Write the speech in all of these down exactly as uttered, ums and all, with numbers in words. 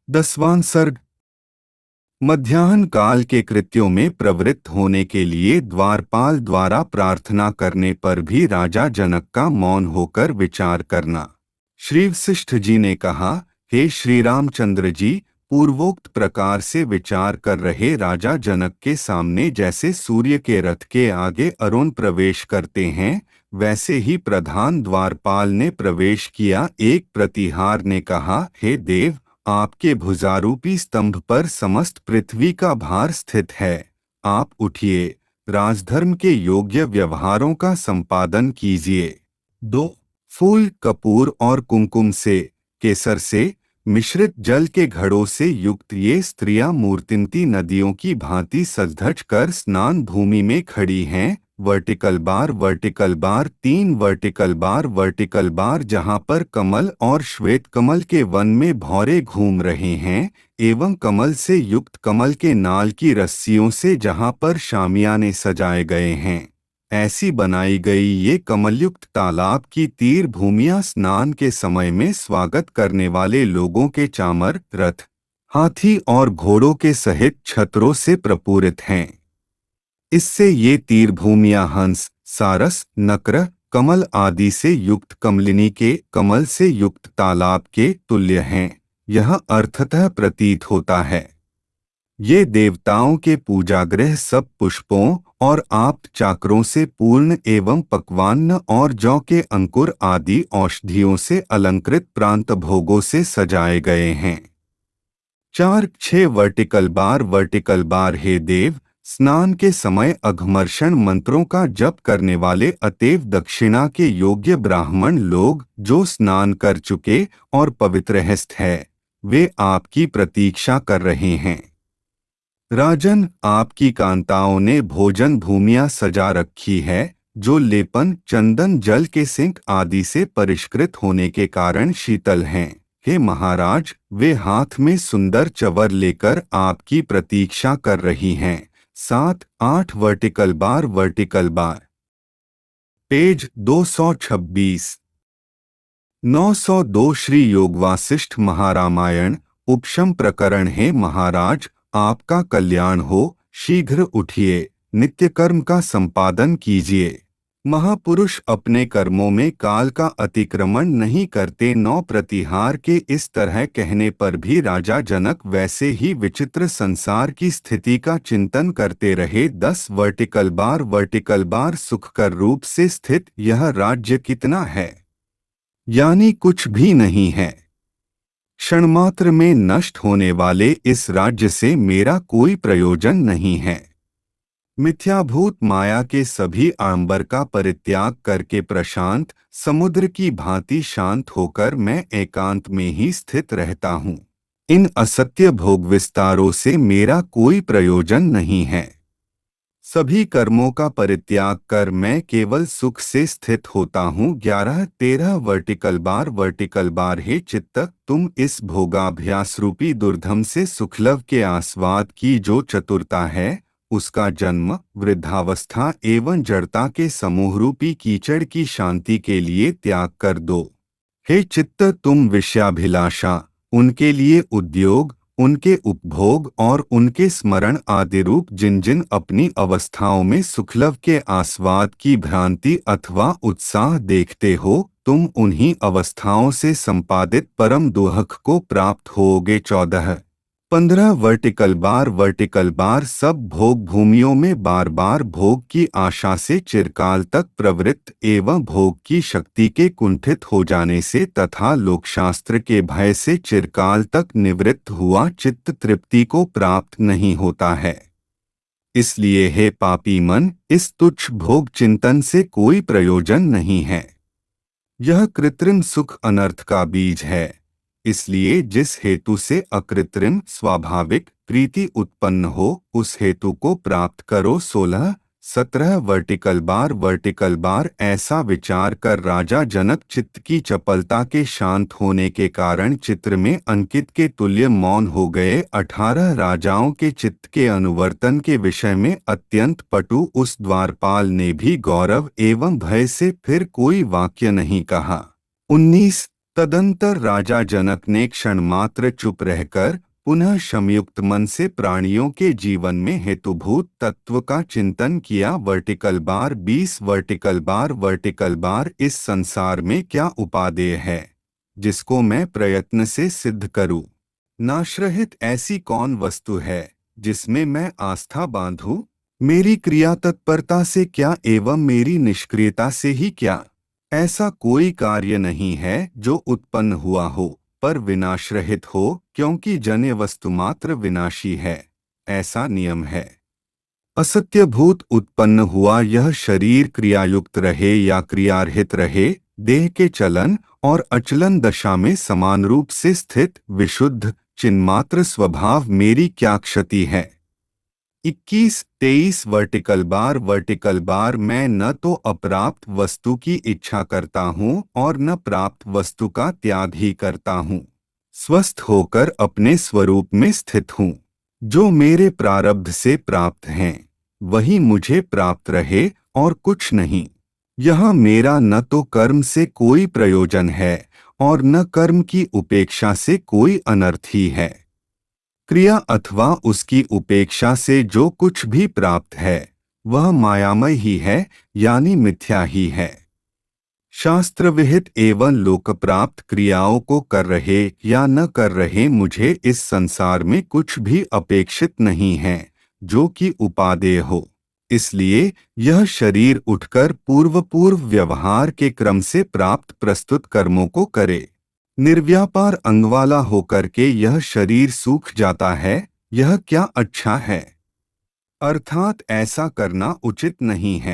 दसवां सर्ग। मध्याह्न काल के कृत्यों में प्रवृत्त होने के लिए द्वारपाल द्वारा प्रार्थना करने पर भी राजा जनक का मौन होकर विचार करना। श्री वशिष्ठ जी ने कहा, हे श्री रामचंद्र जी, पूर्वोक्त प्रकार से विचार कर रहे राजा जनक के सामने जैसे सूर्य के रथ के आगे अरुण प्रवेश करते हैं, वैसे ही प्रधान द्वारपाल ने प्रवेश किया। एक प्रतिहार ने कहा, हे देव, आपके भुजारूपी स्तंभ पर समस्त पृथ्वी का भार स्थित है। आप उठिए, राजधर्म के योग्य व्यवहारों का संपादन कीजिए। दो फूल, कपूर और कुमकुम से, केसर से मिश्रित जल के घड़ों से युक्त ये स्त्रियां मूर्तिमती नदियों की भांति सज-धज कर स्नान भूमि में खड़ी हैं। वर्टिकल बार, वर्टिकल बार, तीन वर्टिकल बार, वर्टिकल बार, जहां पर कमल और श्वेत कमल के वन में भौरे घूम रहे हैं, एवं कमल से युक्त कमल के नाल की रस्सियों से जहां पर शामियाने सजाए गए हैं, ऐसी बनाई गई ये कमलयुक्त तालाब की तीर भूमियां स्नान के समय में स्वागत करने वाले लोगों के चामर, रथ, हाथी और घोड़ों के सहित छत्रों से प्रपूरित हैं। इससे ये तीर भूमियां हंस, सारस, नक्र, कमल आदि से युक्त कमलिनी के कमल से युक्त तालाब के तुल्य हैं, यह अर्थतः प्रतीत होता है। ये देवताओं के पूजागृह सब पुष्पों और आप्त चाकरों से पूर्ण एवं पक्वान्न और जौ के अंकुर आदि औषधियों से अलंकृत प्रांत भोगों से सजाए गए हैं। चार छह वर्टिकल बार, वर्टिकल बार, हे देव, स्नान के समय अघमर्षण मंत्रों का जप करने वाले अतएव दक्षिणा के योग्य ब्राह्मण लोग जो स्नान कर चुके और पवित्रहस्त है, वे आपकी प्रतीक्षा कर रहे हैं। राजन, आपकी कांताओं ने भोजन भूमियां सजा रखी है, जो लेपन, चंदन, जल के सिंक आदि से परिष्कृत होने के कारण शीतल हैं। हे महाराज, वे हाथ में सुंदर चवर लेकर आपकी प्रतीक्षा कर रही हैं। सात आठ vertical bar, vertical bar, page दो सौ छब्बीस। नौ सौ दो श्री योगवासिष्ठ महारामायण उपशम प्रकरण। है महाराज, आपका कल्याण हो, शीघ्र उठिए, नित्य कर्म का संपादन कीजिए। महापुरुष अपने कर्मों में काल का अतिक्रमण नहीं करते। नौ प्रतिहार के इस तरह कहने पर भी राजा जनक वैसे ही विचित्र संसार की स्थिति का चिंतन करते रहे। दस वर्टिकल बार, वर्टिकल बार, सुखकर रूप से स्थित यह राज्य कितना है, यानी कुछ भी नहीं है। क्षणमात्र में नष्ट होने वाले इस राज्य से मेरा कोई प्रयोजन नहीं है। मिथ्याभूत माया के सभी आडंबर का परित्याग करके प्रशांत समुद्र की भांति शांत होकर मैं एकांत में ही स्थित रहता हूँ। इन असत्य भोग विस्तारों से मेरा कोई प्रयोजन नहीं है। सभी कर्मों का परित्याग कर मैं केवल सुख से स्थित होता हूँ। ग्यारह तेरह वर्टिकल बार, वर्टिकल बार, हे चित्त, तुम इस भोगाभ्यास रूपी दुर्धम से सुखलव के आस्वाद की जो चतुरता है, उसका जन्म, वृद्धावस्था एवं जड़ता के समूह रूपी कीचड़ की शांति के लिए त्याग कर दो। हे चित्त, तुम विषयाभिलाषा, उनके लिए उद्योग, उनके उपभोग और उनके स्मरण आदि रूप जिन जिन अपनी अवस्थाओं में सुखलव के आस्वाद की भ्रांति अथवा उत्साह देखते हो, तुम उन्हीं अवस्थाओं से संपादित परम दुहख को प्राप्त होगे। चौदह पंद्रह वर्टिकल बार, वर्टिकल बार, सब भोग भूमियों में बार बार भोग की आशा से चिरकाल तक प्रवृत्त एवं भोग की शक्ति के कुंठित हो जाने से तथा लोकशास्त्र के भय से चिरकाल तक निवृत्त हुआ चित्त तृप्ति को प्राप्त नहीं होता है। इसलिए हे पापी मन, इस तुच्छ भोग चिंतन से कोई प्रयोजन नहीं है। यह कृत्रिम सुख अनर्थ का बीज है। इसलिए जिस हेतु से अकृत्रिम स्वाभाविक प्रीति उत्पन्न हो, उस हेतु को प्राप्त करो। सोलह सत्रह वर्टिकल बार, वर्टिकल बार, ऐसा विचार कर राजा जनक चित्त की चपलता के शांत होने के कारण चित्र में अंकित के तुल्य मौन हो गए। अठारह राजाओं के चित्त के अनुवर्तन के विषय में अत्यंत पटु उस द्वारपाल ने भी गौरव एवं भय से फिर कोई वाक्य नहीं कहा। उन्नीस तदंतर राजा जनक ने क्षण मात्र चुप रहकर पुनः शमयुक्त मन से प्राणियों के जीवन में हेतुभूत तत्व का चिंतन किया। वर्टिकल बार बीस वर्टिकल बार वर्टिकल बार इस संसार में क्या उपादेय है जिसको मैं प्रयत्न से सिद्ध करूं? नाशरहित ऐसी कौन वस्तु है जिसमें मैं आस्था बांधूं? मेरी क्रिया तत्परता से क्या एवं मेरी निष्क्रियता से ही क्या? ऐसा कोई कार्य नहीं है जो उत्पन्न हुआ हो पर विनाश रहित हो, क्योंकि जन्य वस्तु मात्र विनाशी है, ऐसा नियम है। असत्यभूत उत्पन्न हुआ यह शरीर क्रियायुक्त रहे या क्रियारहित रहे, देह के चलन और अचलन दशा में समान रूप से स्थित विशुद्ध चिन्मात्र स्वभाव मेरी क्या क्षति है? इक्कीस तेईस वर्टिकल बार वर्टिकल बार मैं न तो अप्राप्त वस्तु की इच्छा करता हूँ और न प्राप्त वस्तु का त्याग ही करता हूँ। स्वस्थ होकर अपने स्वरूप में स्थित हूँ। जो मेरे प्रारब्ध से प्राप्त हैं वही मुझे प्राप्त रहे और कुछ नहीं। यह मेरा न तो कर्म से कोई प्रयोजन है और न कर्म की उपेक्षा से कोई अनर्थ ही है। क्रिया अथवा उसकी उपेक्षा से जो कुछ भी प्राप्त है वह मायामय ही है, यानी मिथ्या ही है। शास्त्र विहित एवं लोक प्राप्त क्रियाओं को कर रहे या न कर रहे मुझे इस संसार में कुछ भी अपेक्षित नहीं है जो कि उपादेय हो। इसलिए यह शरीर उठकर पूर्व पूर्व व्यवहार के क्रम से प्राप्त प्रस्तुत कर्मों को करे। निर्व्यापार अंगवाला होकर के यह शरीर सूख जाता है, यह क्या अच्छा है? अर्थात ऐसा करना उचित नहीं है।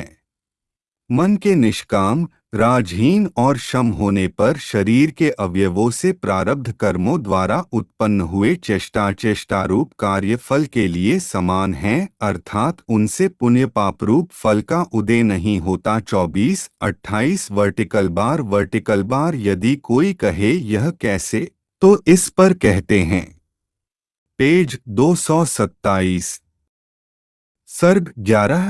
मन के निष्काम राजहीन और शम होने पर शरीर के अवयवों से प्रारब्ध कर्मों द्वारा उत्पन्न हुए चेष्टा चेष्टारूप कार्य फल के लिए समान हैं, अर्थात उनसे पुण्य पाप रूप फल का उदय नहीं होता। चौबीस अट्ठाईस वर्टिकल बार वर्टिकल बार यदि कोई कहे यह कैसे, तो इस पर कहते हैं। पेज दो सौ सत्ताईस सर्ग ग्यारह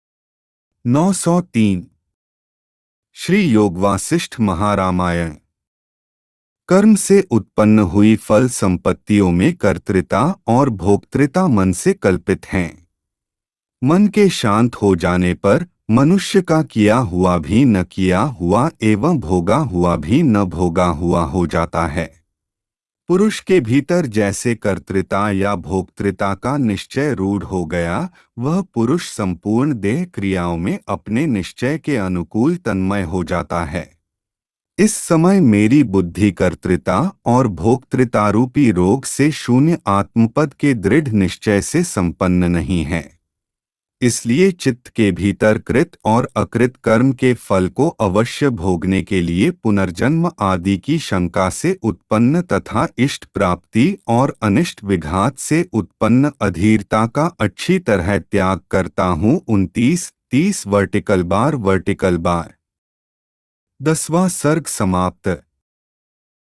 नौ सौ तीन श्री योग वासिष्ठ महारामायण। कर्म से उत्पन्न हुई फल संपत्तियों में कर्तृता और भोक्तृता मन से कल्पित हैं। मन के शांत हो जाने पर मनुष्य का किया हुआ भी न किया हुआ एवं भोगा हुआ भी न भोगा हुआ हो जाता है। पुरुष के भीतर जैसे कर्तृता या भोक्तृता का निश्चय रूढ़ हो गया, वह पुरुष संपूर्ण देह क्रियाओं में अपने निश्चय के अनुकूल तन्मय हो जाता है। इस समय मेरी बुद्धि कर्तृता और भोक्तृतारूपी रोग से शून्य आत्मपद के दृढ़ निश्चय से संपन्न नहीं है। इसलिए चित्त के भीतर कृत और अकृत कर्म के फल को अवश्य भोगने के लिए पुनर्जन्म आदि की शंका से उत्पन्न तथा इष्ट प्राप्ति और अनिष्ट विघात से उत्पन्न अधीरता का अच्छी तरह त्याग करता हूँ। उनतीस तीस वर्टिकल बार वर्टिकल बार। दसवां सर्ग समाप्त।